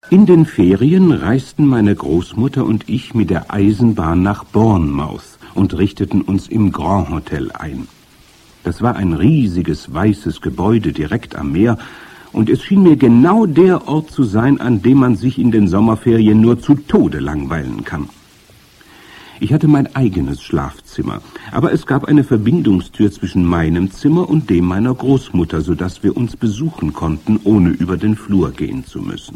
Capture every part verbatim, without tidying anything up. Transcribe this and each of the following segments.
In den Ferien reisten meine Großmutter und ich mit der Eisenbahn nach Bournemouth und richteten uns im Grand Hotel ein. Das war ein riesiges weißes Gebäude direkt am Meer, und es schien mir genau der Ort zu sein, an dem man sich in den Sommerferien nur zu Tode langweilen kann. Ich hatte mein eigenes Schlafzimmer, aber es gab eine Verbindungstür zwischen meinem Zimmer und dem meiner Großmutter, sodass wir uns besuchen konnten, ohne über den Flur gehen zu müssen.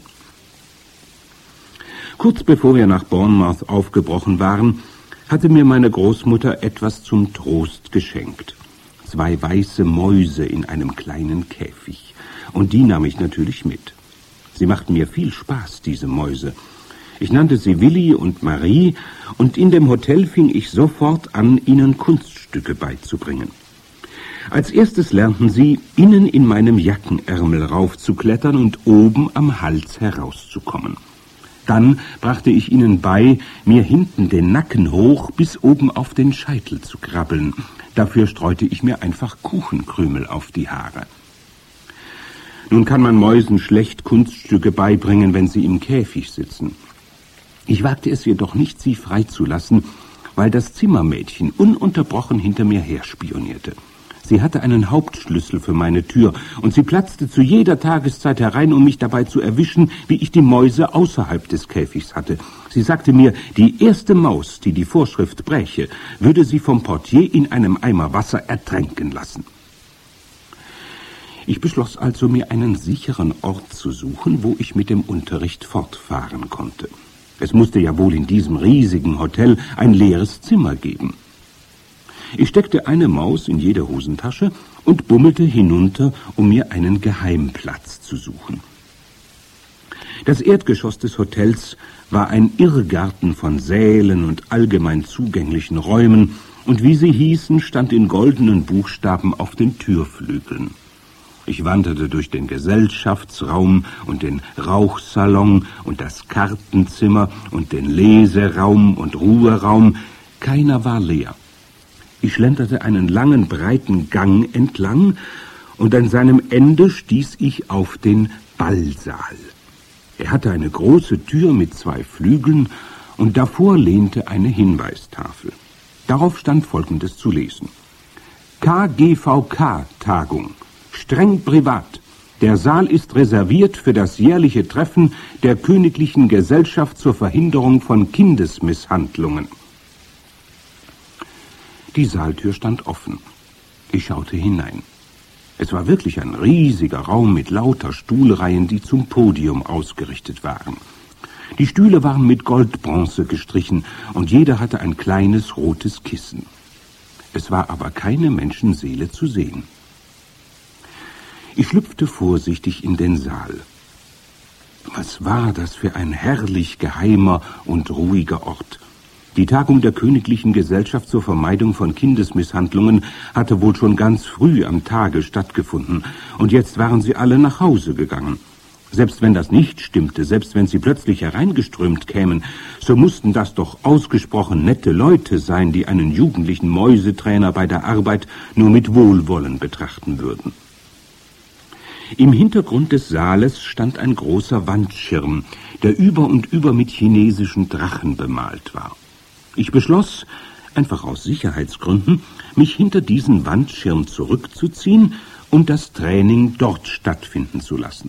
Kurz bevor wir nach Bournemouth aufgebrochen waren, hatte mir meine Großmutter etwas zum Trost geschenkt. Zwei weiße Mäuse in einem kleinen Käfig. Und die nahm ich natürlich mit. Sie machten mir viel Spaß, diese Mäuse. Ich nannte sie Willi und Marie, und in dem Hotel fing ich sofort an, ihnen Kunststücke beizubringen. Als erstes lernten sie, innen in meinem Jackenärmel raufzuklettern und oben am Hals herauszukommen. Dann brachte ich ihnen bei, mir hinten den Nacken hoch bis oben auf den Scheitel zu krabbeln. Dafür streute ich mir einfach Kuchenkrümel auf die Haare. Nun kann man Mäusen schlecht Kunststücke beibringen, wenn sie im Käfig sitzen. Ich wagte es jedoch nicht, sie freizulassen, weil das Zimmermädchen ununterbrochen hinter mir her spionierte. Sie hatte einen Hauptschlüssel für meine Tür, und sie platzte zu jeder Tageszeit herein, um mich dabei zu erwischen, wie ich die Mäuse außerhalb des Käfigs hatte. Sie sagte mir, die erste Maus, die die Vorschrift bräche, würde sie vom Portier in einem Eimer Wasser ertränken lassen. Ich beschloss also, mir einen sicheren Ort zu suchen, wo ich mit dem Unterricht fortfahren konnte. Es musste ja wohl in diesem riesigen Hotel ein leeres Zimmer geben. Ich steckte eine Maus in jede Hosentasche und bummelte hinunter, um mir einen Geheimplatz zu suchen. Das Erdgeschoss des Hotels war ein Irrgarten von Sälen und allgemein zugänglichen Räumen, und wie sie hießen, stand in goldenen Buchstaben auf den Türflügeln. Ich wanderte durch den Gesellschaftsraum und den Rauchsalon und das Kartenzimmer und den Leseraum und Ruheraum. Keiner war leer. Ich schlenderte einen langen, breiten Gang entlang, und an seinem Ende stieß ich auf den Ballsaal. Er hatte eine große Tür mit zwei Flügeln, und davor lehnte eine Hinweistafel. Darauf stand Folgendes zu lesen: K G V K-Tagung. Streng privat. Der Saal ist reserviert für das jährliche Treffen der Königlichen Gesellschaft zur Verhinderung von Kindesmisshandlungen. Die Saaltür stand offen. Ich schaute hinein. Es war wirklich ein riesiger Raum mit lauter Stuhlreihen, die zum Podium ausgerichtet waren. Die Stühle waren mit Goldbronze gestrichen, und jeder hatte ein kleines rotes Kissen. Es war aber keine Menschenseele zu sehen. Ich schlüpfte vorsichtig in den Saal. Was war das für ein herrlich geheimer und ruhiger Ort? Die Tagung der Königlichen Gesellschaft zur Vermeidung von Kindesmisshandlungen hatte wohl schon ganz früh am Tage stattgefunden, und jetzt waren sie alle nach Hause gegangen. Selbst wenn das nicht stimmte, selbst wenn sie plötzlich hereingeströmt kämen, so mussten das doch ausgesprochen nette Leute sein, die einen jugendlichen Mäusetrainer bei der Arbeit nur mit Wohlwollen betrachten würden. Im Hintergrund des Saales stand ein großer Wandschirm, der über und über mit chinesischen Drachen bemalt war. Ich beschloss, einfach aus Sicherheitsgründen, mich hinter diesen Wandschirm zurückzuziehen und das Training dort stattfinden zu lassen.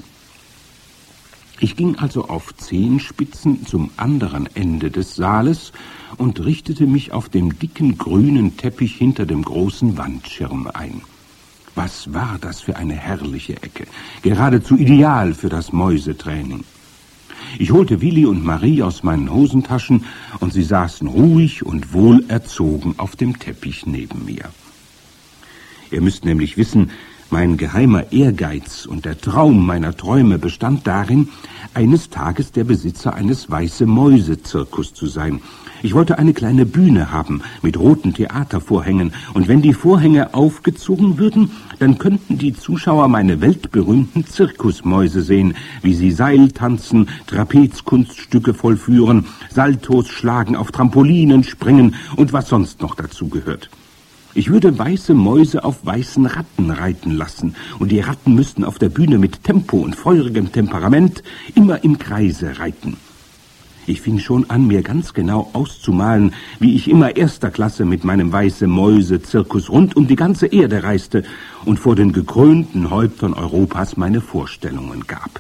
Ich ging also auf Zehenspitzen zum anderen Ende des Saales und richtete mich auf dem dicken grünen Teppich hinter dem großen Wandschirm ein. Was war das für eine herrliche Ecke, geradezu ideal für das Mäusetraining. Ich holte Willi und Marie aus meinen Hosentaschen, und sie saßen ruhig und wohlerzogen auf dem Teppich neben mir. Ihr müsst nämlich wissen, mein geheimer Ehrgeiz und der Traum meiner Träume bestand darin, eines Tages der Besitzer eines Weiße-Mäuse-Zirkus zu sein. Ich wollte eine kleine Bühne haben mit roten Theatervorhängen, und wenn die Vorhänge aufgezogen würden, dann könnten die Zuschauer meine weltberühmten Zirkusmäuse sehen, wie sie Seil tanzen, Trapezkunststücke vollführen, Saltos schlagen, auf Trampolinen springen und was sonst noch dazu gehört. Ich würde weiße Mäuse auf weißen Ratten reiten lassen, und die Ratten müssten auf der Bühne mit Tempo und feurigem Temperament immer im Kreise reiten. Ich fing schon an, mir ganz genau auszumalen, wie ich immer erster Klasse mit meinem Weiße-Mäuse-Zirkus rund um die ganze Erde reiste und vor den gekrönten Häuptern Europas meine Vorstellungen gab.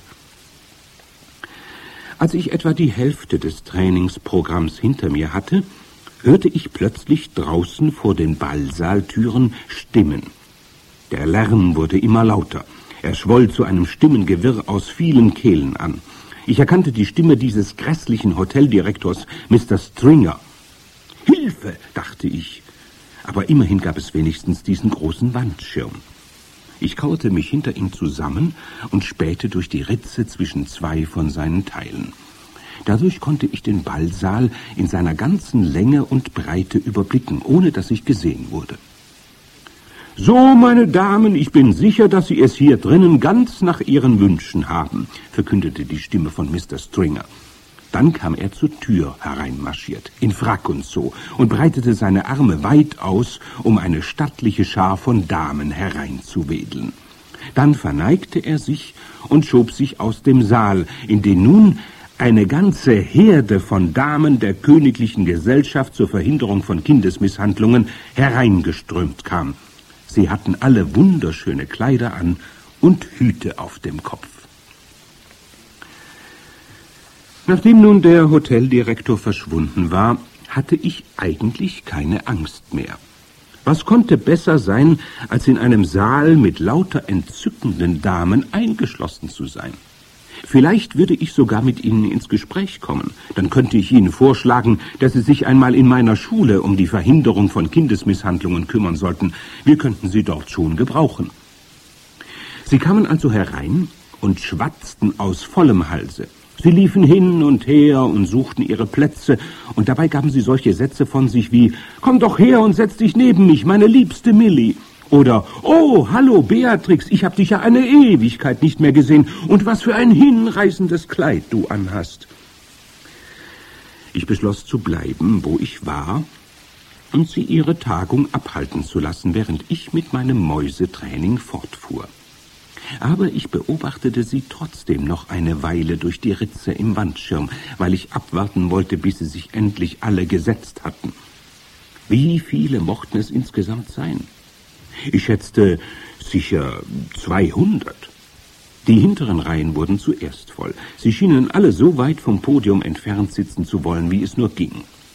Als ich etwa die Hälfte des Trainingsprogramms hinter mir hatte, hörte ich plötzlich draußen vor den Ballsaaltüren Stimmen. Der Lärm wurde immer lauter. Er schwoll zu einem Stimmengewirr aus vielen Kehlen an. Ich erkannte die Stimme dieses grässlichen Hoteldirektors, Mister Stringer. Hilfe, dachte ich. Aber immerhin gab es wenigstens diesen großen Wandschirm. Ich kauerte mich hinter ihm zusammen und spähte durch die Ritze zwischen zwei von seinen Teilen. Dadurch konnte ich den Ballsaal in seiner ganzen Länge und Breite überblicken, ohne dass ich gesehen wurde. »So, meine Damen, ich bin sicher, dass Sie es hier drinnen ganz nach Ihren Wünschen haben«, verkündete die Stimme von Mister Stringer. Dann kam er zur Tür hereinmarschiert, in Frack und so, und breitete seine Arme weit aus, um eine stattliche Schar von Damen hereinzuwedeln. Dann verneigte er sich und schob sich aus dem Saal, in den nun eine ganze Herde von Damen der Königlichen Gesellschaft zur Verhinderung von Kindesmisshandlungen hereingeströmt kam. Sie hatten alle wunderschöne Kleider an und Hüte auf dem Kopf. Nachdem nun der Hoteldirektor verschwunden war, hatte ich eigentlich keine Angst mehr. Was konnte besser sein, als in einem Saal mit lauter entzückenden Damen eingeschlossen zu sein? Vielleicht würde ich sogar mit ihnen ins Gespräch kommen. Dann könnte ich ihnen vorschlagen, dass sie sich einmal in meiner Schule um die Verhinderung von Kindesmisshandlungen kümmern sollten. Wir könnten sie dort schon gebrauchen. Sie kamen also herein und schwatzten aus vollem Halse. Sie liefen hin und her und suchten ihre Plätze, und dabei gaben sie solche Sätze von sich wie: »Komm doch her und setz dich neben mich, meine liebste Millie.« Oder, »Oh, hallo, Beatrix, ich hab dich ja eine Ewigkeit nicht mehr gesehen, und was für ein hinreißendes Kleid du anhast.« Ich beschloss zu bleiben, wo ich war, und sie ihre Tagung abhalten zu lassen, während ich mit meinem Mäusetraining fortfuhr. Aber ich beobachtete sie trotzdem noch eine Weile durch die Ritze im Wandschirm, weil ich abwarten wollte, bis sie sich endlich alle gesetzt hatten. Wie viele mochten es insgesamt sein? Ich schätzte sicher zweihundert. Die hinteren Reihen wurden zuerst voll. Sie schienen alle so weit vom Podium entfernt sitzen zu wollen, wie es nur ging.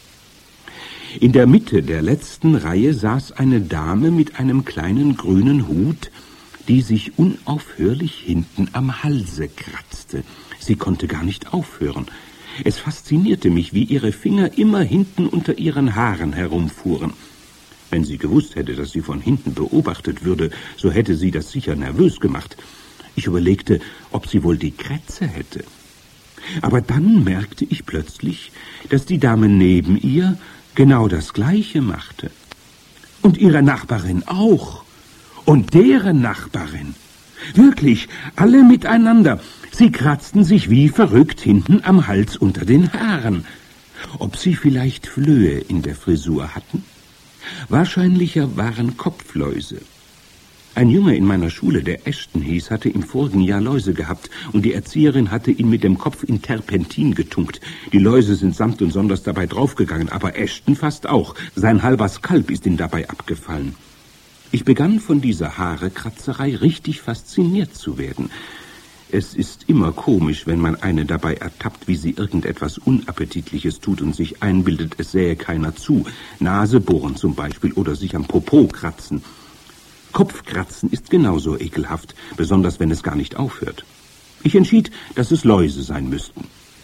In der Mitte der letzten Reihe saß eine Dame mit einem kleinen grünen Hut, die sich unaufhörlich hinten am Halse kratzte. Sie konnte gar nicht aufhören. Es faszinierte mich, wie ihre Finger immer hinten unter ihren Haaren herumfuhren. Wenn sie gewusst hätte, dass sie von hinten beobachtet würde, so hätte sie das sicher nervös gemacht. Ich überlegte, ob sie wohl die Krätze hätte. Aber dann merkte ich plötzlich, dass die Dame neben ihr genau das Gleiche machte. Und ihre Nachbarin auch. Und deren Nachbarin. Wirklich, alle miteinander. Sie kratzten sich wie verrückt hinten am Hals unter den Haaren. Ob sie vielleicht Flöhe in der Frisur hatten? Wahrscheinlicher waren Kopfläuse. Ein Junge in meiner Schule, der Ashton hieß, hatte im vorigen Jahr Läuse gehabt, und die Erzieherin hatte ihn mit dem Kopf in Terpentin getunkt. Die Läuse sind samt und sonders dabei draufgegangen, aber Ashton fast auch. Sein halber Skalp ist ihm dabei abgefallen. Ich begann von dieser Haarekratzerei richtig fasziniert zu werden. Es ist immer komisch, wenn man eine dabei ertappt, wie sie irgendetwas Unappetitliches tut und sich einbildet, es sähe keiner zu. Nase bohren zum Beispiel oder sich am Popo kratzen. Kopfkratzen ist genauso ekelhaft, besonders wenn es gar nicht aufhört. Ich entschied, dass es Läuse sein müssten.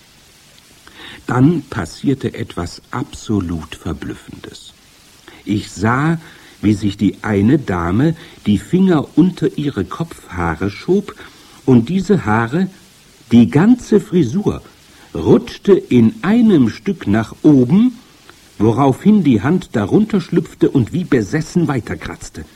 Dann passierte etwas absolut Verblüffendes. Ich sah, wie sich die eine Dame die Finger unter ihre Kopfhaare schob, und diese Haare, die ganze Frisur, rutschte in einem Stück nach oben, woraufhin die Hand darunter schlüpfte und wie besessen weiterkratzte.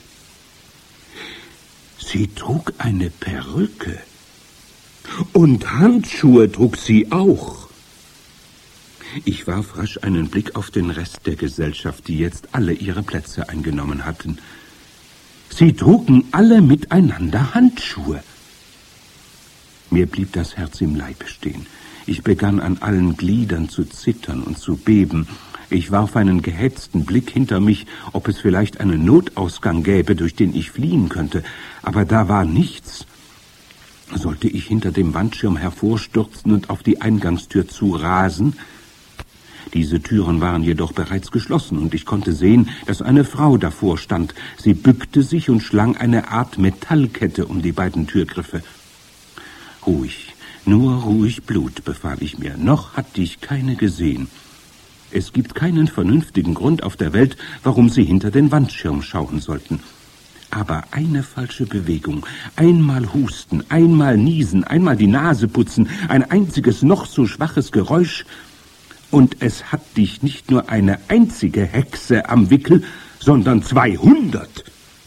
Sie trug eine Perücke. Und Handschuhe trug sie auch. Ich warf rasch einen Blick auf den Rest der Gesellschaft, die jetzt alle ihre Plätze eingenommen hatten. Sie trugen alle miteinander Handschuhe. Mir blieb das Herz im Leibe stehen. Ich begann an allen Gliedern zu zittern und zu beben. Ich warf einen gehetzten Blick hinter mich, ob es vielleicht einen Notausgang gäbe, durch den ich fliehen könnte. Aber da war nichts. Sollte ich hinter dem Wandschirm hervorstürzen und auf die Eingangstür zu rasen? Diese Türen waren jedoch bereits geschlossen, und ich konnte sehen, dass eine Frau davor stand. Sie bückte sich und schlang eine Art Metallkette um die beiden Türgriffe. Ruhig, nur ruhig Blut, befahl ich mir. Noch hatte ich keine gesehen. Es gibt keinen vernünftigen Grund auf der Welt, warum sie hinter den Wandschirm schauen sollten. Aber eine falsche Bewegung, einmal husten, einmal niesen, einmal die Nase putzen, ein einziges noch so schwaches Geräusch, und es hat dich nicht nur eine einzige Hexe am Wickel, sondern zweihundert.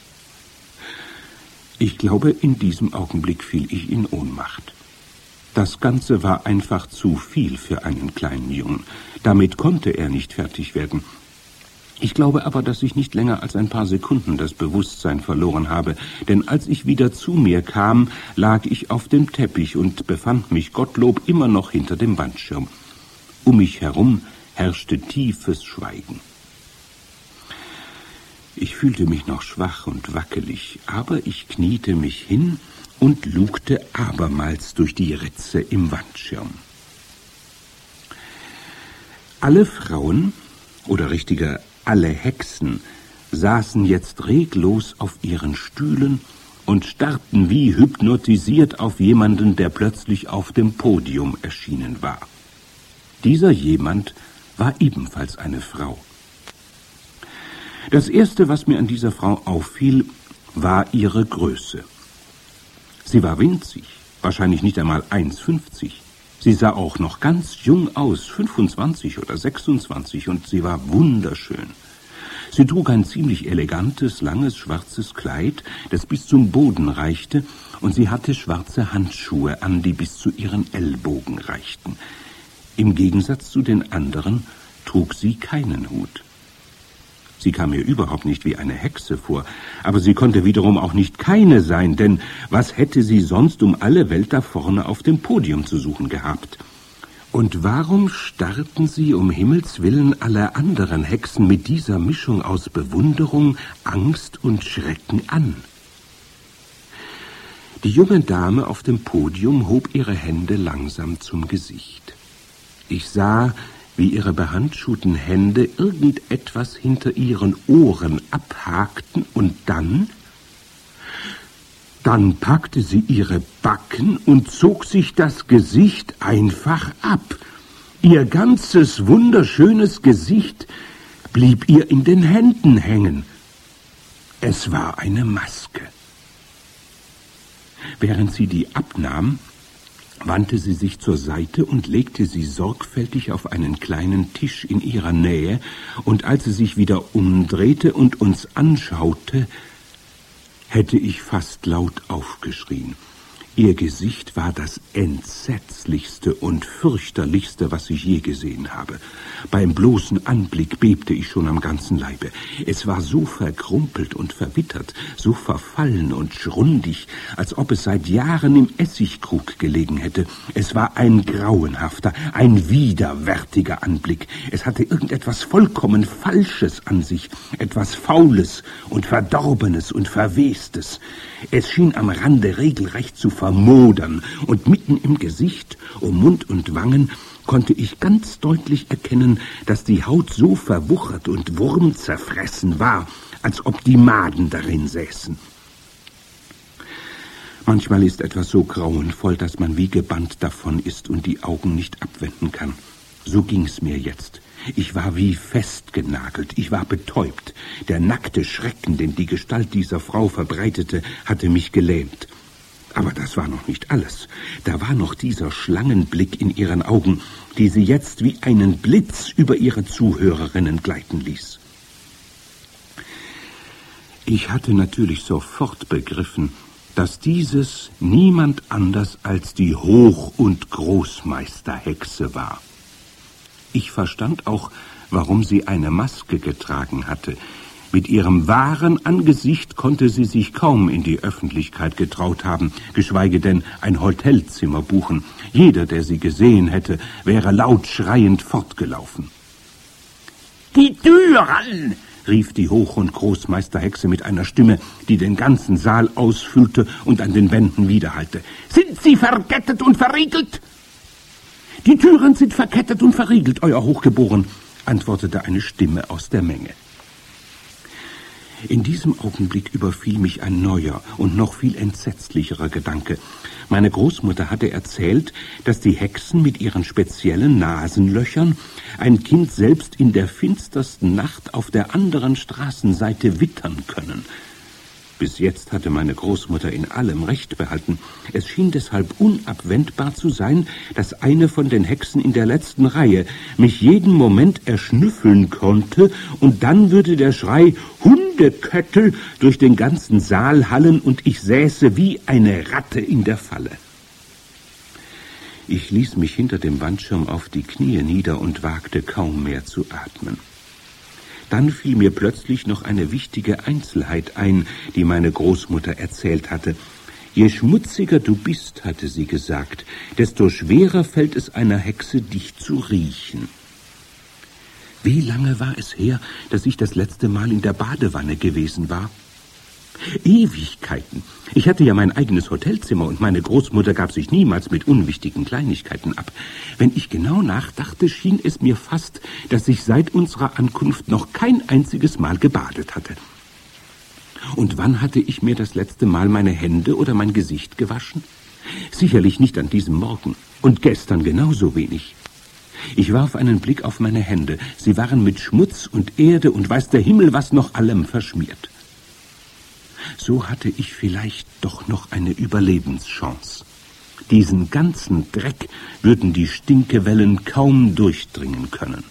Ich glaube, in diesem Augenblick fiel ich in Ohnmacht. Das Ganze war einfach zu viel für einen kleinen Jungen. Damit konnte er nicht fertig werden. Ich glaube aber, dass ich nicht länger als ein paar Sekunden das Bewusstsein verloren habe, denn als ich wieder zu mir kam, lag ich auf dem Teppich und befand mich Gottlob immer noch hinter dem Wandschirm. Um mich herum herrschte tiefes Schweigen. Ich fühlte mich noch schwach und wackelig, aber ich kniete mich hin und lugte abermals durch die Ritze im Wandschirm. Alle Frauen, oder richtiger alle Hexen, saßen jetzt reglos auf ihren Stühlen und starrten wie hypnotisiert auf jemanden, der plötzlich auf dem Podium erschienen war. Dieser jemand war ebenfalls eine Frau. Das Erste, was mir an dieser Frau auffiel, war ihre Größe. Sie war winzig, wahrscheinlich nicht einmal eins Komma fünfzig. Sie sah auch noch ganz jung aus, fünfundzwanzig oder sechsundzwanzig, und sie war wunderschön. Sie trug ein ziemlich elegantes, langes, schwarzes Kleid, das bis zum Boden reichte, und sie hatte schwarze Handschuhe an, die bis zu ihren Ellbogen reichten. Im Gegensatz zu den anderen trug sie keinen Hut. Sie kam mir überhaupt nicht wie eine Hexe vor, aber sie konnte wiederum auch nicht keine sein, denn was hätte sie sonst um alle Welt da vorne auf dem Podium zu suchen gehabt? Und warum starrten sie um Himmels willen alle anderen Hexen mit dieser Mischung aus Bewunderung, Angst und Schrecken an? Die junge Dame auf dem Podium hob ihre Hände langsam zum Gesicht. Ich sah, wie ihre behandschuhten Hände irgendetwas hinter ihren Ohren abhakten, und dann... Dann packte sie ihre Backen und zog sich das Gesicht einfach ab. Ihr ganzes wunderschönes Gesicht blieb ihr in den Händen hängen. Es war eine Maske. Während sie die abnahm, wandte sie sich zur Seite und legte sie sorgfältig auf einen kleinen Tisch in ihrer Nähe, und als sie sich wieder umdrehte und uns anschaute, hätte ich fast laut aufgeschrien. Ihr Gesicht war das entsetzlichste und fürchterlichste, was ich je gesehen habe. Beim bloßen Anblick bebte ich schon am ganzen Leibe. Es war so verkrumpelt und verwittert, so verfallen und schrundig, als ob es seit Jahren im Essigkrug gelegen hätte. Es war ein grauenhafter, ein widerwärtiger Anblick. Es hatte irgendetwas vollkommen Falsches an sich, etwas Faules und Verdorbenes und Verwestes. Es schien am Rande regelrecht zu vermodern, und mitten im Gesicht, um Mund und Wangen, konnte ich ganz deutlich erkennen, dass die Haut so verwuchert und wurmzerfressen war, als ob die Maden darin säßen. Manchmal ist etwas so grauenvoll, dass man wie gebannt davon ist und die Augen nicht abwenden kann. So ging's mir jetzt. Ich war wie festgenagelt, ich war betäubt. Der nackte Schrecken, den die Gestalt dieser Frau verbreitete, hatte mich gelähmt. Aber das war noch nicht alles. Da war noch dieser Schlangenblick in ihren Augen, die sie jetzt wie einen Blitz über ihre Zuhörerinnen gleiten ließ. Ich hatte natürlich sofort begriffen, dass dieses niemand anders als die Hoch- und Großmeisterhexe war. Ich verstand auch, warum sie eine Maske getragen hatte. Mit ihrem wahren Angesicht konnte sie sich kaum in die Öffentlichkeit getraut haben, geschweige denn ein Hotelzimmer buchen. Jeder, der sie gesehen hätte, wäre laut schreiend fortgelaufen. »Die Tür an!« rief die Hoch- und Großmeisterhexe mit einer Stimme, die den ganzen Saal ausfüllte und an den Wänden widerhallte. »Sind Sie verkettet und verriegelt?« »Die Türen sind verkettet und verriegelt, Euer Hochgeboren«, antwortete eine Stimme aus der Menge. In diesem Augenblick überfiel mich ein neuer und noch viel entsetzlicherer Gedanke. Meine Großmutter hatte erzählt, dass die Hexen mit ihren speziellen Nasenlöchern ein Kind selbst in der finstersten Nacht auf der anderen Straßenseite wittern können. Bis jetzt hatte meine Großmutter in allem Recht behalten. Es schien deshalb unabwendbar zu sein, dass eine von den Hexen in der letzten Reihe mich jeden Moment erschnüffeln konnte, und dann würde der Schrei »Hundeköttel« durch den ganzen Saal hallen und ich säße wie eine Ratte in der Falle. Ich ließ mich hinter dem Wandschirm auf die Knie nieder und wagte kaum mehr zu atmen. Dann fiel mir plötzlich noch eine wichtige Einzelheit ein, die meine Großmutter erzählt hatte. Je schmutziger du bist, hatte sie gesagt, desto schwerer fällt es einer Hexe, dich zu riechen. Wie lange war es her, dass ich das letzte Mal in der Badewanne gewesen war? Ewigkeiten. Ich hatte ja mein eigenes Hotelzimmer und meine Großmutter gab sich niemals mit unwichtigen Kleinigkeiten ab. Wenn ich genau nachdachte, schien es mir fast, dass ich seit unserer Ankunft noch kein einziges Mal gebadet hatte. Und wann hatte ich mir das letzte Mal meine Hände oder mein Gesicht gewaschen? Sicherlich nicht an diesem Morgen und gestern genauso wenig. Ich warf einen Blick auf meine Hände. Sie waren mit Schmutz und Erde und weiß der Himmel was noch allem verschmiert. So hatte ich vielleicht doch noch eine Überlebenschance. Diesen ganzen Dreck würden die Stinkewellen kaum durchdringen können.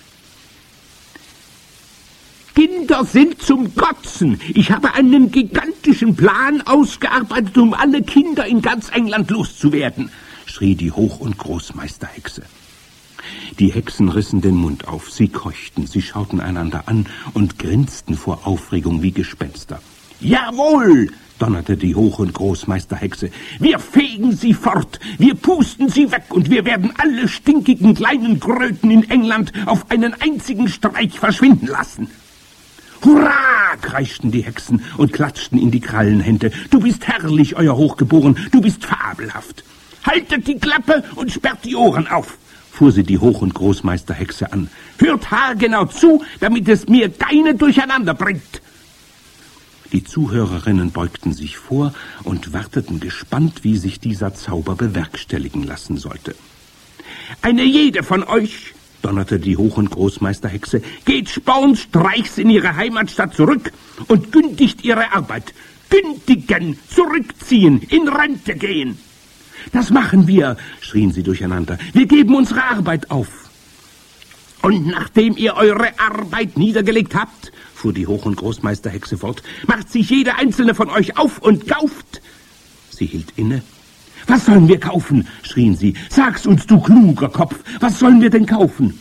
Kinder sind zum Kotzen. Ich habe einen gigantischen Plan ausgearbeitet, um alle Kinder in ganz England loszuwerden, schrie die Hoch- und Großmeisterhexe. Die Hexen rissen den Mund auf, sie keuchten, sie schauten einander an und grinsten vor Aufregung wie Gespenster. »Jawohl«, donnerte die Hoch- und Großmeisterhexe, »wir fegen sie fort, wir pusten sie weg und wir werden alle stinkigen kleinen Kröten in England auf einen einzigen Streich verschwinden lassen.« »Hurra«, kreischten die Hexen und klatschten in die Krallenhände. »Du bist herrlich, Euer Hochgeboren, du bist fabelhaft. Haltet die Klappe und sperrt die Ohren auf«, fuhr sie die Hoch- und Großmeisterhexe an. »Hört haargenau zu, damit es mir keine durcheinander bringt.« Die Zuhörerinnen beugten sich vor und warteten gespannt, wie sich dieser Zauber bewerkstelligen lassen sollte. »Eine jede von euch«, donnerte die Hoch- und Großmeisterhexe, »geht spornstreichs in ihre Heimatstadt zurück und kündigt ihre Arbeit. Kündigen, zurückziehen, in Rente gehen.« »Das machen wir«, schrien sie durcheinander. »Wir geben unsere Arbeit auf.« »Und nachdem ihr eure Arbeit niedergelegt habt«, fuhr die Hoch- und Großmeisterhexe fort, »macht sich jede einzelne von euch auf und kauft.« Sie hielt inne. »Was sollen wir kaufen?«, schrien sie. »Sag's uns, du kluger Kopf, was sollen wir denn kaufen?«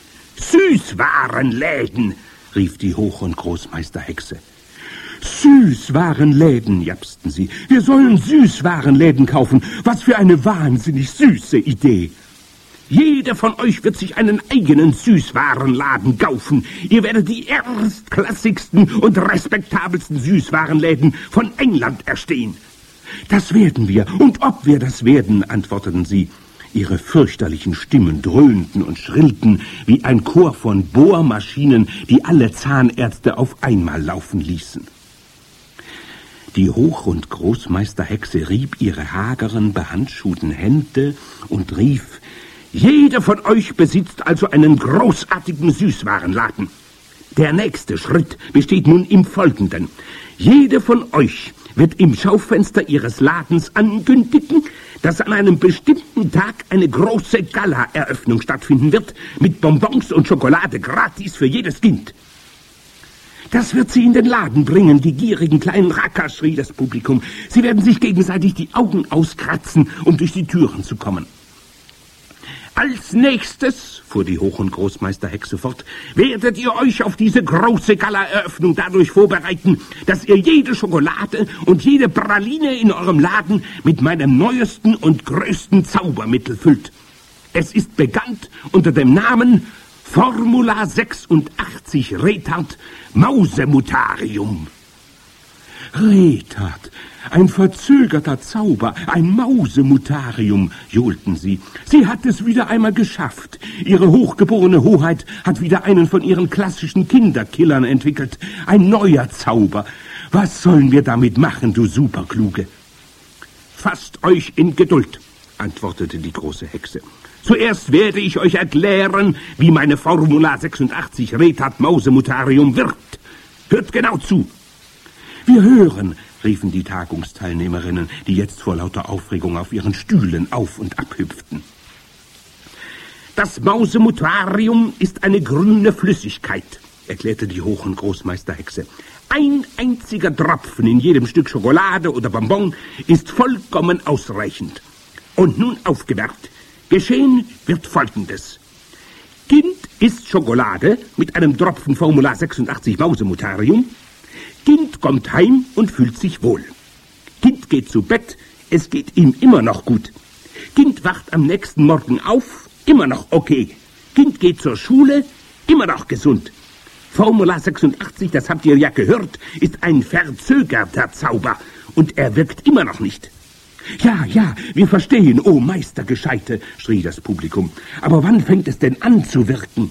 »Süßwarenläden«, rief die Hoch- und Großmeisterhexe. »Süßwarenläden«, japsten sie. »Wir sollen Süßwarenläden kaufen. Was für eine wahnsinnig süße Idee.« »Jeder von euch wird sich einen eigenen Süßwarenladen kaufen. Ihr werdet die erstklassigsten und respektabelsten Süßwarenläden von England erstehen.« »Das werden wir, und ob wir das werden«, antworteten sie. Ihre fürchterlichen Stimmen dröhnten und schrillten wie ein Chor von Bohrmaschinen, die alle Zahnärzte auf einmal laufen ließen. Die Hoch- und Großmeisterhexe rieb ihre hageren, behandschuhten Hände und rief: »Jeder von euch besitzt also einen großartigen Süßwarenladen. Der nächste Schritt besteht nun im Folgenden. Jede von euch wird im Schaufenster ihres Ladens ankündigen, dass an einem bestimmten Tag eine große Gala-Eröffnung stattfinden wird, mit Bonbons und Schokolade gratis für jedes Kind. Das wird sie in den Laden bringen, die gierigen kleinen Racker«, schrie das Publikum. »Sie werden sich gegenseitig die Augen auskratzen, um durch die Türen zu kommen. Als nächstes, fuhr die Hoch- und Großmeisterhexe fort, werdet ihr euch auf diese große Gala-Eröffnung dadurch vorbereiten, dass ihr jede Schokolade und jede Praline in eurem Laden mit meinem neuesten und größten Zaubermittel füllt. Es ist bekannt unter dem Namen Formula sechsundachtzig Retard Mausemutarium. Retard, ein verzögerter Zauber, ein Mausemutarium, johlten sie. Sie hat es wieder einmal geschafft. Ihre hochgeborene Hoheit hat wieder einen von ihren klassischen Kinderkillern entwickelt. Ein neuer Zauber. Was sollen wir damit machen, du Superkluge? Fasst euch in Geduld, antwortete die große Hexe. Zuerst werde ich euch erklären, wie meine Formula sechsundachtzig Retard Mausemutarium wirkt. Hört genau zu. Wir hören, riefen die Tagungsteilnehmerinnen, die jetzt vor lauter Aufregung auf ihren Stühlen auf- und abhüpften. Das Mausemutarium ist eine grüne Flüssigkeit, erklärte die Hoch- und Großmeisterhexe. Ein einziger Tropfen in jedem Stück Schokolade oder Bonbon ist vollkommen ausreichend. Und nun aufgemerkt, geschehen wird Folgendes. Kind isst Schokolade mit einem Tropfen Formula sechsundachtzig Mausemutarium. Kind kommt heim und fühlt sich wohl. Kind geht zu Bett, es geht ihm immer noch gut. Kind wacht am nächsten Morgen auf, immer noch okay. Kind geht zur Schule, immer noch gesund. Formula sechsundachtzig, das habt ihr ja gehört, ist ein verzögerter Zauber und er wirkt immer noch nicht. Ja, ja, wir verstehen, oh Meistergescheite, schrie das Publikum. Aber wann fängt es denn an zu wirken?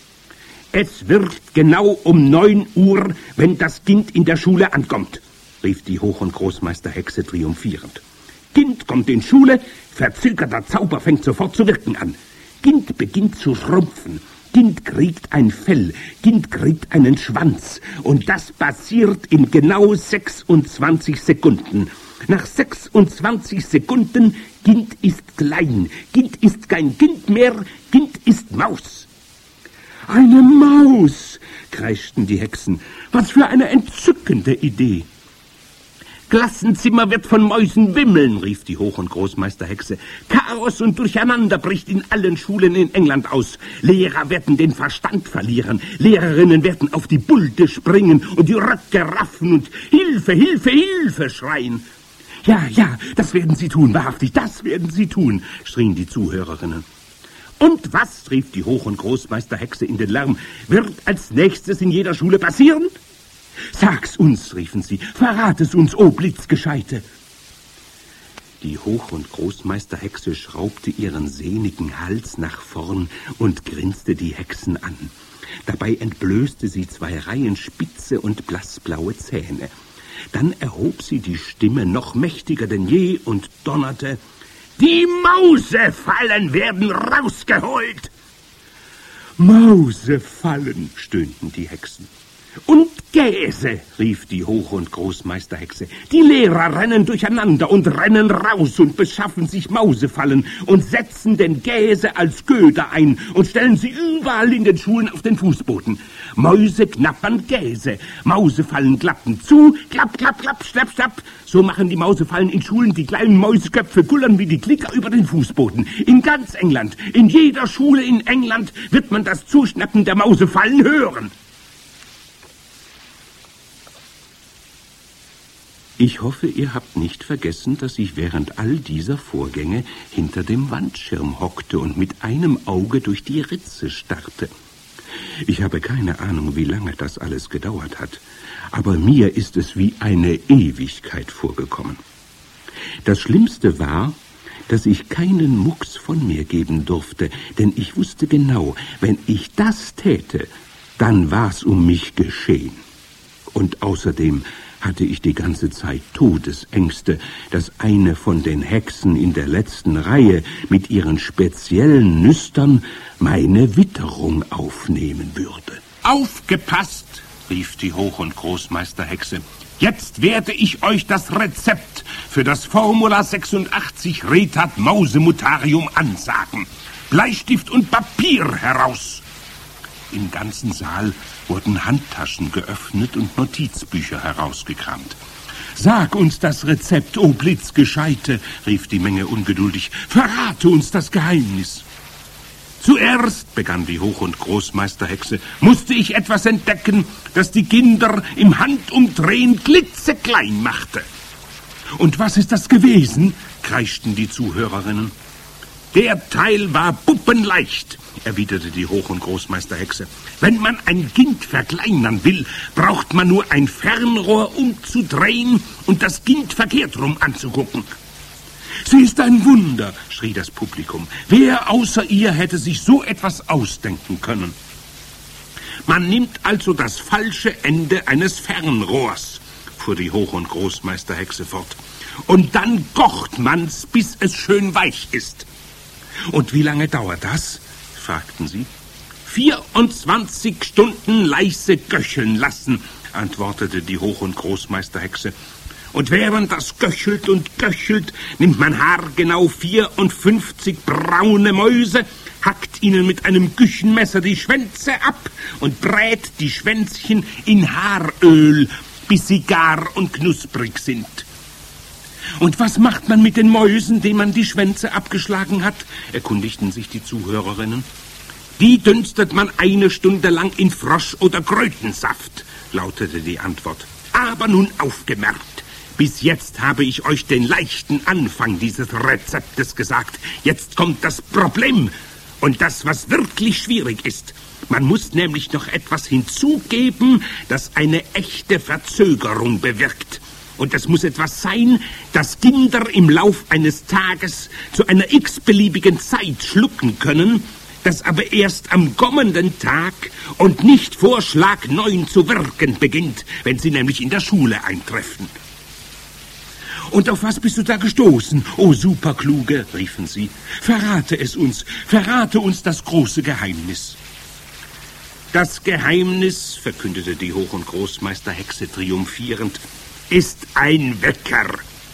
Es wird genau um neun Uhr, wenn das Kind in der Schule ankommt, rief die Hoch- und Großmeisterhexe triumphierend. Kind kommt in Schule, verzögerter Zauber fängt sofort zu wirken an. Kind beginnt zu schrumpfen. Kind kriegt ein Fell, Kind kriegt einen Schwanz. Und das passiert in genau sechsundzwanzig Sekunden. Nach sechsundzwanzig Sekunden, Kind ist klein, Kind ist kein Kind mehr, Kind ist Maus. Eine Maus, kreischten die Hexen. Was für eine entzückende Idee. Klassenzimmer wird von Mäusen wimmeln, rief die Hoch- und Großmeisterhexe. Chaos und Durcheinander bricht in allen Schulen in England aus. Lehrer werden den Verstand verlieren. Lehrerinnen werden auf die Bulde springen und die Röcke raffen und Hilfe, Hilfe, Hilfe schreien. Ja, ja, das werden sie tun, wahrhaftig, das werden sie tun, schrien die Zuhörerinnen. Und was, rief die Hoch- und Großmeisterhexe in den Lärm, wird als nächstes in jeder Schule passieren? Sag's uns, riefen sie, verrat es uns, o Blitzgescheite. Die Hoch- und Großmeisterhexe schraubte ihren sehnigen Hals nach vorn und grinste die Hexen an. Dabei entblößte sie zwei Reihen spitze und blassblaue Zähne. Dann erhob sie die Stimme noch mächtiger denn je und donnerte: Die Mausefallen werden rausgeholt! Mausefallen, stöhnten die Hexen. Und Käse, rief die Hoch- und Großmeisterhexe. Die Lehrer rennen durcheinander und rennen raus und beschaffen sich Mausefallen und setzen den Käse als Köder ein und stellen sie überall in den Schulen auf den Fußboden. Mäuse knappern Käse, Mausefallen klappen zu, klapp, klapp, klapp, schnapp, schnapp. So machen die Mausefallen in Schulen, die kleinen Mäuseköpfe kullern wie die Klicker über den Fußboden. In ganz England, in jeder Schule in England wird man das Zuschnappen der Mausefallen hören. Ich hoffe, ihr habt nicht vergessen, dass ich während all dieser Vorgänge hinter dem Wandschirm hockte und mit einem Auge durch die Ritze starrte. Ich habe keine Ahnung, wie lange das alles gedauert hat, aber mir ist es wie eine Ewigkeit vorgekommen. Das Schlimmste war, dass ich keinen Mucks von mir geben durfte, denn ich wusste genau, wenn ich das täte, dann war's um mich geschehen. Und außerdem hatte ich die ganze Zeit Todesängste, dass eine von den Hexen in der letzten Reihe mit ihren speziellen Nüstern meine Witterung aufnehmen würde. Aufgepasst, rief die Hoch- und Großmeisterhexe. Jetzt werde ich euch das Rezept für das Formula sechsundachtzig Retard Mausemutarium ansagen. Bleistift und Papier heraus! Im ganzen Saal wurden Handtaschen geöffnet und Notizbücher herausgekramt. »Sag uns das Rezept, o Blitzgescheite«, rief die Menge ungeduldig. »Verrate uns das Geheimnis.« Zuerst, begann die Hoch- und Großmeisterhexe, musste ich etwas entdecken, das die Kinder im Handumdrehen klitzeklein machte. Und was ist das gewesen? Kreischten die Zuhörerinnen. Der Teil war puppenleicht, erwiderte die Hoch- und Großmeisterhexe. Wenn man ein Kind verkleinern will, braucht man nur ein Fernrohr umzudrehen und das Kind verkehrt rum anzugucken. Sie ist ein Wunder, schrie das Publikum. Wer außer ihr hätte sich so etwas ausdenken können? Man nimmt also das falsche Ende eines Fernrohrs, fuhr die Hoch- und Großmeisterhexe fort. Und dann kocht man's, bis es schön weich ist. Und wie lange dauert das? Fragten sie. vierundzwanzig Stunden leise köcheln lassen, antwortete die Hoch- und Großmeisterhexe. Und während das köchelt und köchelt, nimmt man haargenau vierundfünfzig braune Mäuse, hackt ihnen mit einem Küchenmesser die Schwänze ab und brät die Schwänzchen in Haaröl, bis sie gar und knusprig sind. Und was macht man mit den Mäusen, denen man die Schwänze abgeschlagen hat? Erkundigten sich die Zuhörerinnen. Die dünstet man eine Stunde lang in Frosch- oder Krötensaft, lautete die Antwort. Aber nun aufgemerkt. Bis jetzt habe ich euch den leichten Anfang dieses Rezeptes gesagt. Jetzt kommt das Problem und das, was wirklich schwierig ist. Man muss nämlich noch etwas hinzugeben, das eine echte Verzögerung bewirkt. Und es muss etwas sein, das Kinder im Lauf eines Tages zu einer x-beliebigen Zeit schlucken können, das aber erst am kommenden Tag und nicht vor Schlag neun zu wirken beginnt, wenn sie nämlich in der Schule eintreffen. Und auf was bist du da gestoßen, o Superkluge, riefen sie. Verrate es uns, verrate uns das große Geheimnis. Das Geheimnis, verkündete die Hoch- und Großmeisterhexe triumphierend, ist ein Wecker.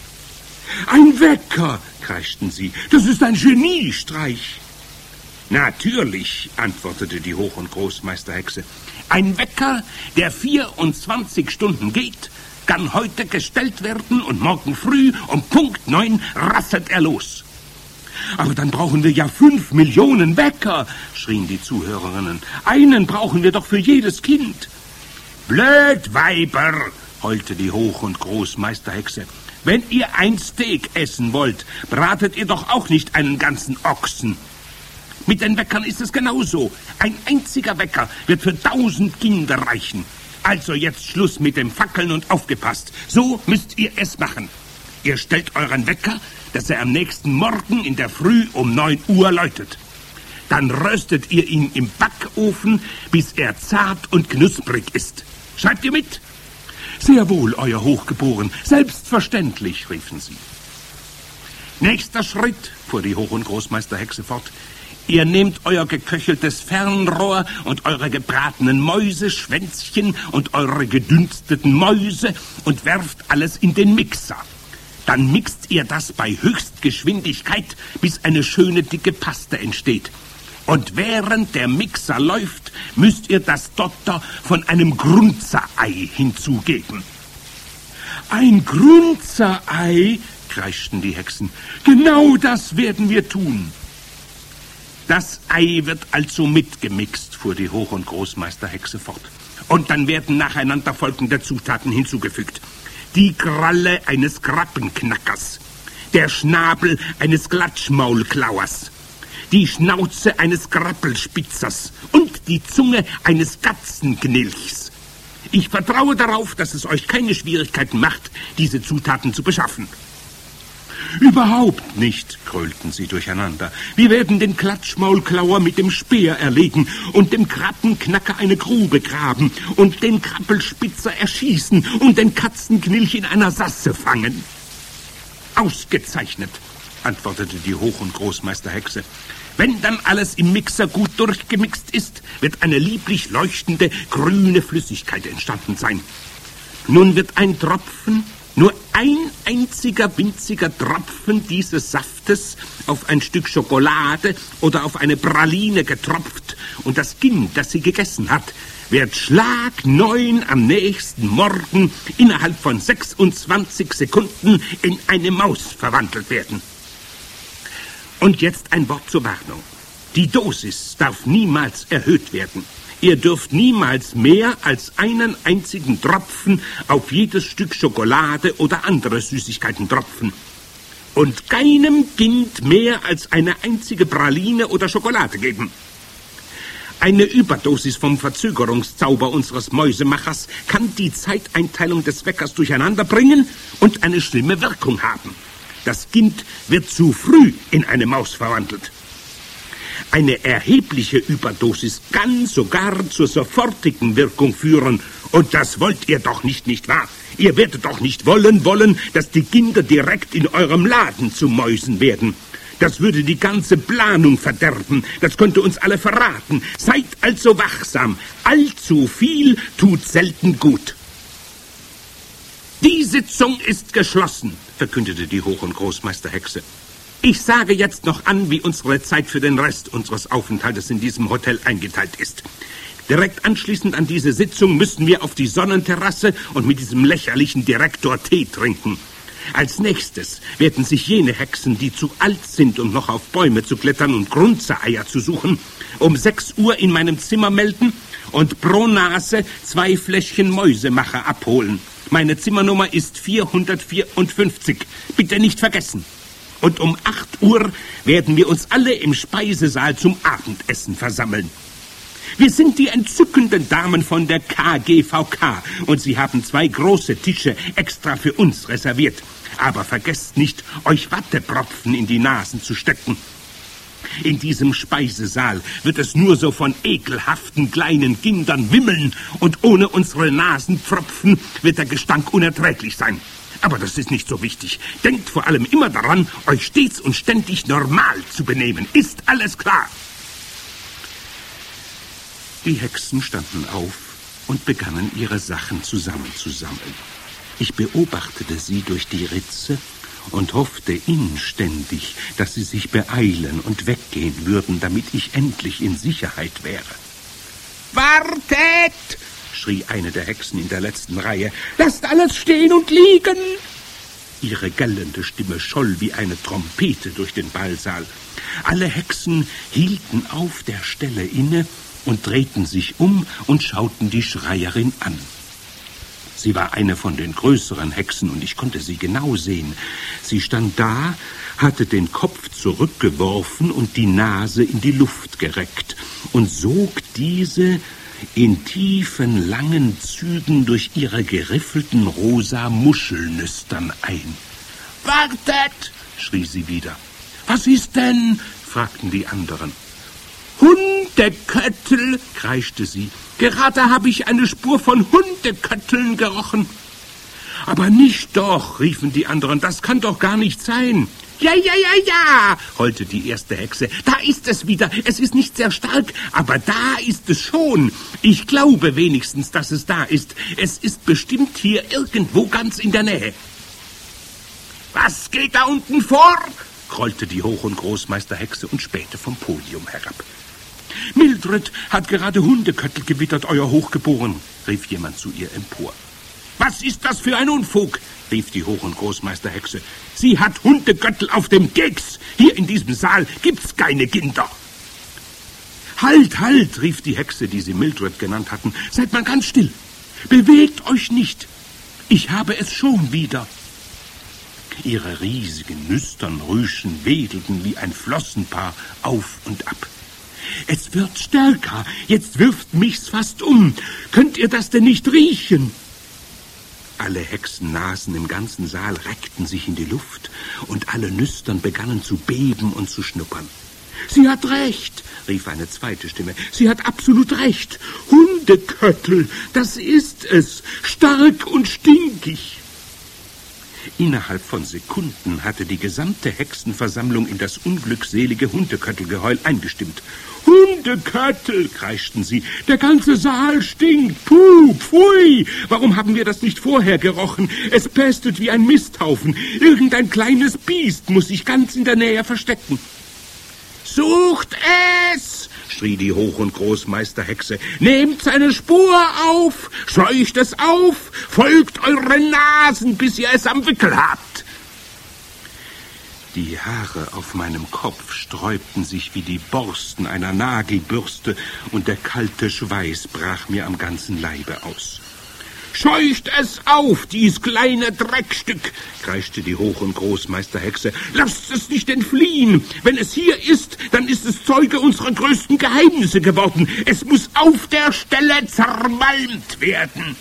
Ein Wecker, kreischten sie, das ist ein Geniestreich. Natürlich, antwortete die Hoch- und Großmeisterhexe, ein Wecker, der vierundzwanzig Stunden geht, kann heute gestellt werden und morgen früh um Punkt neun rasselt er los. Aber dann brauchen wir ja fünf Millionen Wecker, schrien die Zuhörerinnen. Einen brauchen wir doch für jedes Kind. Blöd, Weiber, heulte die Hoch- und Großmeisterhexe. Wenn ihr ein Steak essen wollt, bratet ihr doch auch nicht einen ganzen Ochsen. Mit den Weckern ist es genauso. Ein einziger Wecker wird für tausend Kinder reichen. Also jetzt Schluss mit dem Fackeln und aufgepasst. So müsst ihr es machen. Ihr stellt euren Wecker, dass er am nächsten Morgen in der Früh um neun Uhr läutet. Dann röstet ihr ihn im Backofen, bis er zart und knusprig ist. Schreibt ihr mit? Sehr wohl, euer Hochgeboren. Selbstverständlich, riefen sie. Nächster Schritt, fuhr die Hoch- und Großmeisterhexe fort. Ihr nehmt euer geköcheltes Fernrohr und eure gebratenen Mäuseschwänzchen und eure gedünsteten Mäuse und werft alles in den Mixer. Dann mixt ihr das bei Höchstgeschwindigkeit, bis eine schöne dicke Paste entsteht. Und während der Mixer läuft, müsst ihr das Dotter von einem Grunzerei hinzugeben. Ein Grunzerei, kreischten die Hexen. Genau das werden wir tun. Das Ei wird also mitgemixt, fuhr die Hoch- und Großmeisterhexe fort. Und dann werden nacheinander folgende Zutaten hinzugefügt. Die Kralle eines Krabbenknackers, der Schnabel eines Glatschmaulklauers, die Schnauze eines Krabbelspitzers und die Zunge eines Katzenknilchs. Ich vertraue darauf, dass es euch keine Schwierigkeiten macht, diese Zutaten zu beschaffen. Überhaupt nicht, grölten sie durcheinander. Wir werden den Klatschmaulklauer mit dem Speer erlegen und dem Krabbenknacker eine Grube graben und den Krabbelspitzer erschießen und den Katzenknilch in einer Sasse fangen. Ausgezeichnet, antwortete die Hoch- und Großmeisterhexe. Wenn dann alles im Mixer gut durchgemixt ist, wird eine lieblich leuchtende, grüne Flüssigkeit entstanden sein. Nun wird ein Tropfen, nur ein einziger winziger Tropfen dieses Saftes auf ein Stück Schokolade oder auf eine Praline getropft und das Kind, das sie gegessen hat, wird Schlag neun am nächsten Morgen innerhalb von sechsundzwanzig Sekunden in eine Maus verwandelt werden. Und jetzt ein Wort zur Warnung. Die Dosis darf niemals erhöht werden. Ihr dürft niemals mehr als einen einzigen Tropfen auf jedes Stück Schokolade oder andere Süßigkeiten tropfen. Und keinem Kind mehr als eine einzige Praline oder Schokolade geben. Eine Überdosis vom Verzögerungszauber unseres Mäusemachers kann die Zeiteinteilung des Weckers durcheinander bringen und eine schlimme Wirkung haben. Das Kind wird zu früh in eine Maus verwandelt. Eine erhebliche Überdosis kann sogar zur sofortigen Wirkung führen. Und das wollt ihr doch nicht, nicht wahr? Ihr werdet doch nicht wollen, wollen, dass die Kinder direkt in eurem Laden zu Mäusen werden. Das würde die ganze Planung verderben. Das könnte uns alle verraten. Seid also wachsam. Allzu viel tut selten gut. Die Sitzung ist geschlossen, verkündete die Hoch- und Großmeisterhexe. Ich sage jetzt noch an, wie unsere Zeit für den Rest unseres Aufenthaltes in diesem Hotel eingeteilt ist. Direkt anschließend an diese Sitzung müssen wir auf die Sonnenterrasse und mit diesem lächerlichen Direktor Tee trinken. Als nächstes werden sich jene Hexen, die zu alt sind, um noch auf Bäume zu klettern und Grunzeeier zu suchen, um sechs Uhr in meinem Zimmer melden und pro Nase zwei Fläschchen Mäusemacher abholen. Meine Zimmernummer ist vierhundertvierundfünfzig. Bitte nicht vergessen. Und um acht Uhr werden wir uns alle im Speisesaal zum Abendessen versammeln. Wir sind die entzückenden Damen von der K G V K und Sie haben zwei große Tische extra für uns reserviert. Aber vergesst nicht, euch Wattepropfen in die Nasen zu stecken. In diesem Speisesaal wird es nur so von ekelhaften kleinen Kindern wimmeln und ohne unsere Nasenpfropfen wird der Gestank unerträglich sein. Aber das ist nicht so wichtig. Denkt vor allem immer daran, euch stets und ständig normal zu benehmen. Ist alles klar? Die Hexen standen auf und begannen, ihre Sachen zusammenzusammeln. Ich beobachtete sie durch die Ritze und hoffte inständig, dass sie sich beeilen und weggehen würden, damit ich endlich in Sicherheit wäre. »Wartet!« schrie eine der Hexen in der letzten Reihe. »Lasst alles stehen und liegen!« Ihre gellende Stimme scholl wie eine Trompete durch den Ballsaal. Alle Hexen hielten auf der Stelle inne und drehten sich um und schauten die Schreierin an. Sie war eine von den größeren Hexen und ich konnte sie genau sehen. Sie stand da, hatte den Kopf zurückgeworfen und die Nase in die Luft gereckt und sog diese in tiefen, langen Zügen durch ihre geriffelten rosa Muschelnüstern ein. »Wartet!« schrie sie wieder. »Was ist denn?« fragten die anderen. »Hundeköttel«, kreischte sie. »Gerade habe ich eine Spur von Hundekötteln gerochen.« »Aber nicht doch«, riefen die anderen, »das kann doch gar nicht sein.« »Ja, ja, ja, ja«, heulte die erste Hexe, »da ist es wieder. Es ist nicht sehr stark, aber da ist es schon. Ich glaube wenigstens, dass es da ist. Es ist bestimmt hier irgendwo ganz in der Nähe.« »Was geht da unten vor?« grollte die Hoch- und Großmeisterhexe und spähte vom Podium herab. »Mildred hat gerade Hundeköttel gewittert, euer Hochgeboren«, rief jemand zu ihr empor. »Was ist das für ein Unfug?« rief die Hoch- und Großmeisterhexe. »Sie hat Hundeköttel auf dem Keks. Hier in diesem Saal gibt's keine Kinder.« »Halt, halt«, rief die Hexe, die sie Mildred genannt hatten. »Seid mal ganz still. Bewegt euch nicht. Ich habe es schon wieder.« Ihre riesigen, nüstern Rüschen wedelten wie ein Flossenpaar auf und ab. »Es wird stärker. Jetzt wirft mich's fast um. Könnt ihr das denn nicht riechen?« Alle Hexennasen im ganzen Saal reckten sich in die Luft und alle Nüstern begannen zu beben und zu schnuppern. »Sie hat recht«, rief eine zweite Stimme. »Sie hat absolut recht. Hundeköttel, das ist es. Stark und stinkig.« Innerhalb von Sekunden hatte die gesamte Hexenversammlung in das unglückselige Hundeköttelgeheul eingestimmt. »Hundeköttel«, kreischten sie, »der ganze Saal stinkt. Puh, pfui, warum haben wir das nicht vorher gerochen? Es pestet wie ein Misthaufen. Irgendein kleines Biest muss sich ganz in der Nähe verstecken.« »Sucht es«, schrie die Hoch- und Großmeisterhexe. »Nehmt seine Spur auf, scheucht es auf, folgt euren Nasen, bis ihr es am Wickel habt.« Die Haare auf meinem Kopf sträubten sich wie die Borsten einer Nagelbürste, und der kalte Schweiß brach mir am ganzen Leibe aus. »Scheucht es auf, dies kleine Dreckstück«, kreischte die Hoch- und Großmeisterhexe. »Lasst es nicht entfliehen. Wenn es hier ist, dann ist es Zeuge unserer größten Geheimnisse geworden. Es muss auf der Stelle zermalmt werden.«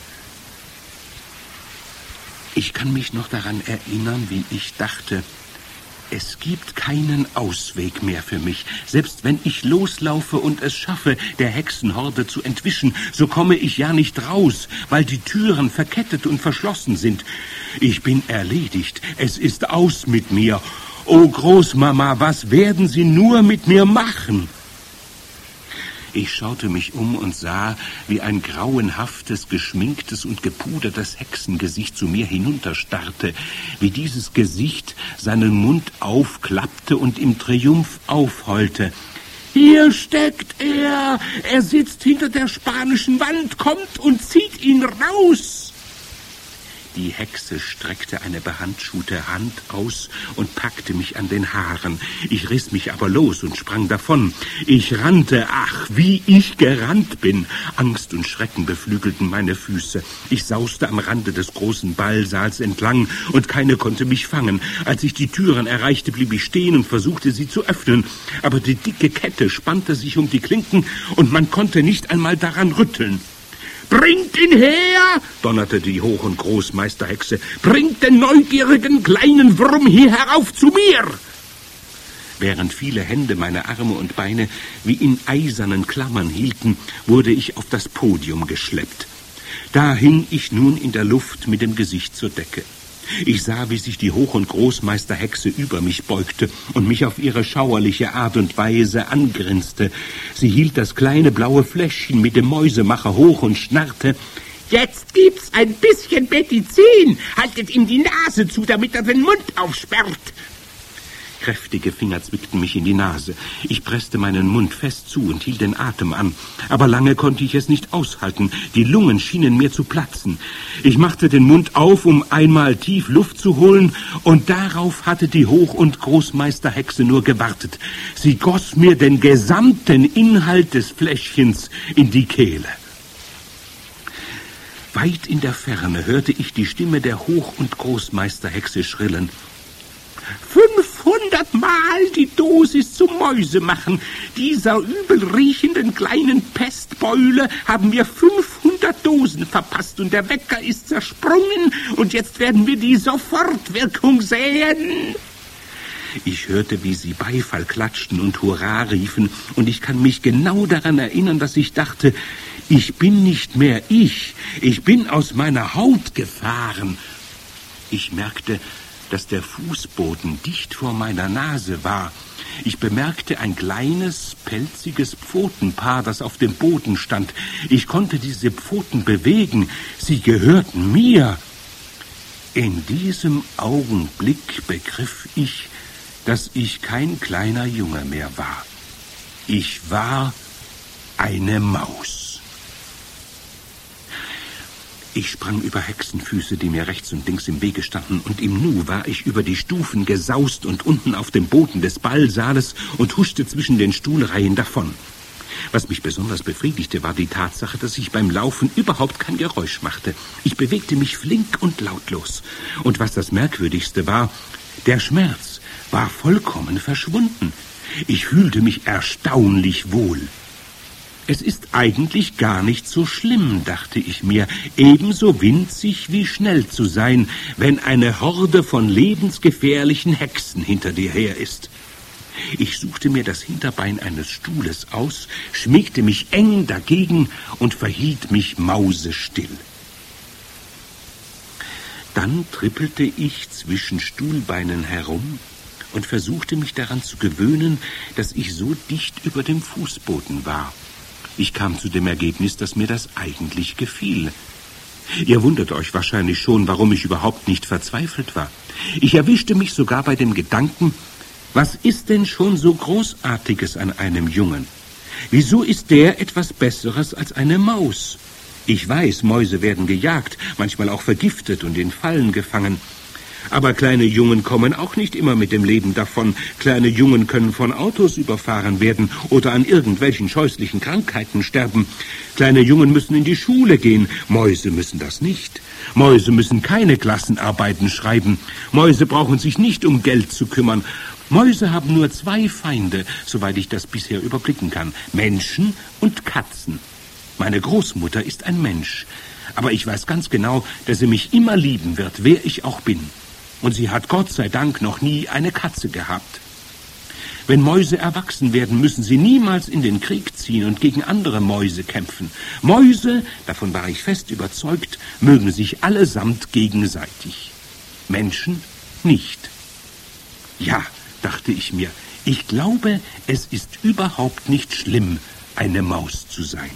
Ich kann mich noch daran erinnern, wie ich dachte, es gibt keinen Ausweg mehr für mich. Selbst wenn ich loslaufe und es schaffe, der Hexenhorde zu entwischen, so komme ich ja nicht raus, weil die Türen verkettet und verschlossen sind. Ich bin erledigt. Es ist aus mit mir. Oh Großmama, was werden Sie nur mit mir machen? Ich schaute mich um und sah, wie ein grauenhaftes, geschminktes und gepudertes Hexengesicht zu mir hinunterstarrte, wie dieses Gesicht seinen Mund aufklappte und im Triumph aufheulte. »Hier steckt er! Er sitzt hinter der spanischen Wand, kommt und zieht ihn raus!« Die Hexe streckte eine behandschuhte Hand aus und packte mich an den Haaren. Ich riss mich aber los und sprang davon. Ich rannte, ach, wie ich gerannt bin. Angst und Schrecken beflügelten meine Füße. Ich sauste am Rande des großen Ballsaals entlang, und keine konnte mich fangen. Als ich die Türen erreichte, blieb ich stehen und versuchte, sie zu öffnen. Aber die dicke Kette spannte sich um die Klinken, und man konnte nicht einmal daran rütteln. »Bringt ihn her«, donnerte die Hoch- und Großmeisterhexe. »Bringt den neugierigen kleinen Wurm hier herauf zu mir!« Während viele Hände meine Arme und Beine wie in eisernen Klammern hielten, wurde ich auf das Podium geschleppt. Da hing ich nun in der Luft mit dem Gesicht zur Decke. Ich sah, wie sich die Hoch- und Großmeisterhexe über mich beugte und mich auf ihre schauerliche Art und Weise angrinste. Sie hielt das kleine blaue Fläschchen mit dem Mäusemacher hoch und schnarrte: »Jetzt gibt's ein bisschen Medizin. Haltet ihm die Nase zu, damit er den Mund aufsperrt.« Kräftige Finger zwickten mich in die Nase. Ich presste meinen Mund fest zu und hielt den Atem an. Aber lange konnte ich es nicht aushalten. Die Lungen schienen mir zu platzen. Ich machte den Mund auf, um einmal tief Luft zu holen, und darauf hatte die Hoch- und Großmeisterhexe nur gewartet. Sie goss mir den gesamten Inhalt des Fläschchens in die Kehle. Weit in der Ferne hörte ich die Stimme der Hoch- und Großmeisterhexe schrillen: »Fünfhundert Mal die Dosis zum Mäusemachen. Dieser übelriechenden kleinen Pestbeule haben wir fünfhundert Dosen verpasst, und der Wecker ist zersprungen, und jetzt werden wir die Sofortwirkung sehen.« Ich hörte, wie sie Beifall klatschten und Hurra riefen, und ich kann mich genau daran erinnern, dass ich dachte, ich bin nicht mehr ich, ich bin aus meiner Haut gefahren. Ich merkte, dass der Fußboden dicht vor meiner Nase war. Ich bemerkte ein kleines, pelziges Pfotenpaar, das auf dem Boden stand. Ich konnte diese Pfoten bewegen. Sie gehörten mir. In diesem Augenblick begriff ich, dass ich kein kleiner Junge mehr war. Ich war eine Maus. Ich sprang über Hexenfüße, die mir rechts und links im Wege standen, und im Nu war ich über die Stufen gesaust und unten auf dem Boden des Ballsaales und huschte zwischen den Stuhlreihen davon. Was mich besonders befriedigte, war die Tatsache, dass ich beim Laufen überhaupt kein Geräusch machte. Ich bewegte mich flink und lautlos. Und was das Merkwürdigste war, der Schmerz war vollkommen verschwunden. Ich fühlte mich erstaunlich wohl. Es ist eigentlich gar nicht so schlimm, dachte ich mir, ebenso winzig wie schnell zu sein, wenn eine Horde von lebensgefährlichen Hexen hinter dir her ist. Ich suchte mir das Hinterbein eines Stuhles aus, schmiegte mich eng dagegen und verhielt mich mausestill. Dann trippelte ich zwischen Stuhlbeinen herum und versuchte mich daran zu gewöhnen, dass ich so dicht über dem Fußboden war. Ich kam zu dem Ergebnis, dass mir das eigentlich gefiel. Ihr wundert euch wahrscheinlich schon, warum ich überhaupt nicht verzweifelt war. Ich erwischte mich sogar bei dem Gedanken, was ist denn schon so Großartiges an einem Jungen? Wieso ist der etwas Besseres als eine Maus? Ich weiß, Mäuse werden gejagt, manchmal auch vergiftet und in Fallen gefangen. Aber kleine Jungen kommen auch nicht immer mit dem Leben davon. Kleine Jungen können von Autos überfahren werden oder an irgendwelchen scheußlichen Krankheiten sterben. Kleine Jungen müssen in die Schule gehen. Mäuse müssen das nicht. Mäuse müssen keine Klassenarbeiten schreiben. Mäuse brauchen sich nicht um Geld zu kümmern. Mäuse haben nur zwei Feinde, soweit ich das bisher überblicken kann. Menschen und Katzen. Meine Großmutter ist ein Mensch. Aber ich weiß ganz genau, dass sie mich immer lieben wird, wer ich auch bin. Und sie hat Gott sei Dank noch nie eine Katze gehabt. Wenn Mäuse erwachsen werden, müssen sie niemals in den Krieg ziehen und gegen andere Mäuse kämpfen. Mäuse, davon war ich fest überzeugt, mögen sich allesamt gegenseitig. Menschen nicht. Ja, dachte ich mir, ich glaube, es ist überhaupt nicht schlimm, eine Maus zu sein.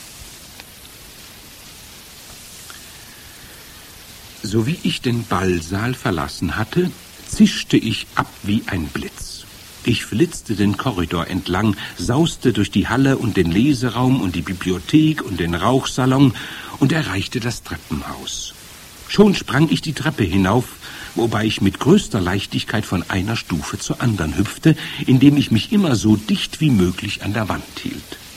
So wie ich den Ballsaal verlassen hatte, zischte ich ab wie ein Blitz. Ich flitzte den Korridor entlang, sauste durch die Halle und den Leseraum und die Bibliothek und den Rauchsalon und erreichte das Treppenhaus. Schon sprang ich die Treppe hinauf, wobei ich mit größter Leichtigkeit von einer Stufe zur anderen hüpfte, indem ich mich immer so dicht wie möglich an der Wand hielt.